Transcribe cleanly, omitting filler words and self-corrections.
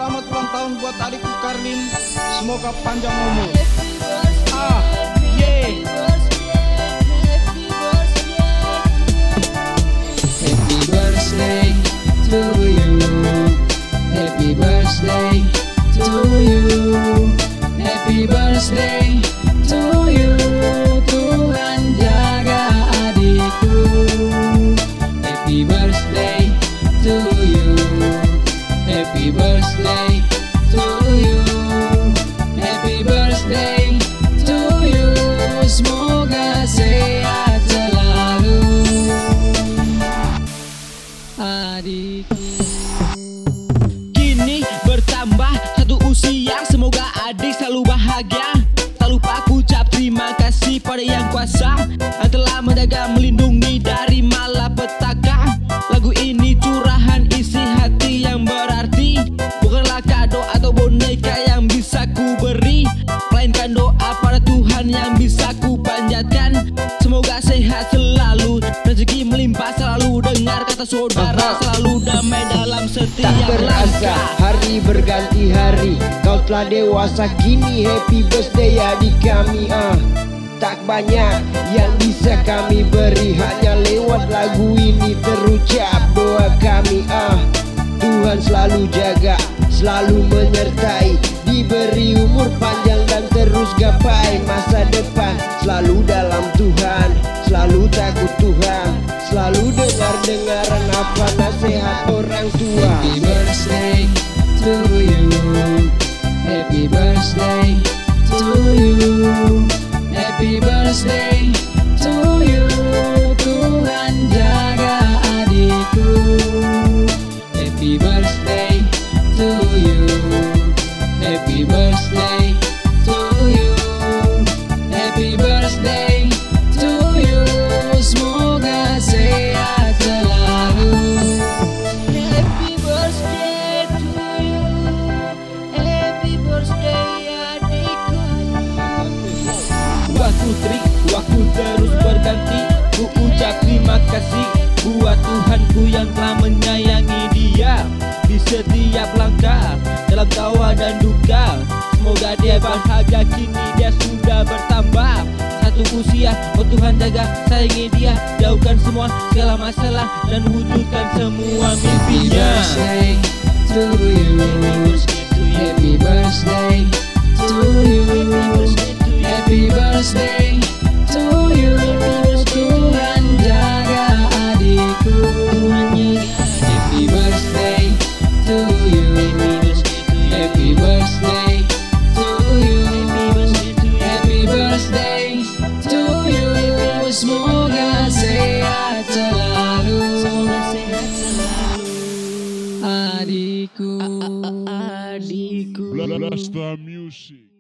Selamat ulang tahun buat adikku Karlin. Semoga panjang umur. Happy birthday to you. Happy birthday to you. Happy birthday to you. Tuhan jaga adikku. Happy birthday to you. Happy birthday to you. Happy birthday to you. Semoga sehat selalu adikku. Kini bertambah satu usia, semoga adik selalu bahagia. Tak lupa aku ucap terima kasih pada Yang Kuasa yang telah menjaga melindungi dari malapetaka. Lagu ini curahan isi hati yang berarti, bukanlah kado atau boneka yang bisa ku beri, melainkan doa pada Tuhan yang bisa ku panjatkan. Semoga sehat selalu, rezeki melimpah selalu, dengar kata saudara, selalu damai dalam setiap Tak terasa langkah. hari berganti hari, kau telah dewasa kini. Happy birthday adik kami. Tak banyak yang bisa kami beri, hanya lewat lagu ini terucap doa kami. Tuhan selalu jaga, selalu menyertai, diberi umur panjang dan terus gapai masa depan. Selalu dalam Tuhan, selalu takut Tuhan, selalu dengar-dengaran apa nasihat orang tua. Happy birthday to you. Happy birthday to you. Happy birthday to you. Tuhan jaga adikku. Happy birthday to you. Happy birthday to you. Happy birthday to you. Semoga sehat selalu. Happy birthday to you. Happy birthday adikku. Buat putri, waktu terus berganti, ku ucap terima kasih buat Tuhanku yang telah menyayangi dia di setiap langkah, dalam tawa dan duka. Semoga dia bahagia, kini dia sudah bertambah satu usia. Oh Tuhan jaga, sayangi dia, jauhkan semua segala masalah dan wujudkan semua mimpinya. Birthday to you. Happy birthday to you. Happy birthday to you. Tuhan jaga adikku. Happy birthday to you. Happy birthday to you. Happy birthday to you. Semoga sehat selalu adikku. Adikku. Blasta Music.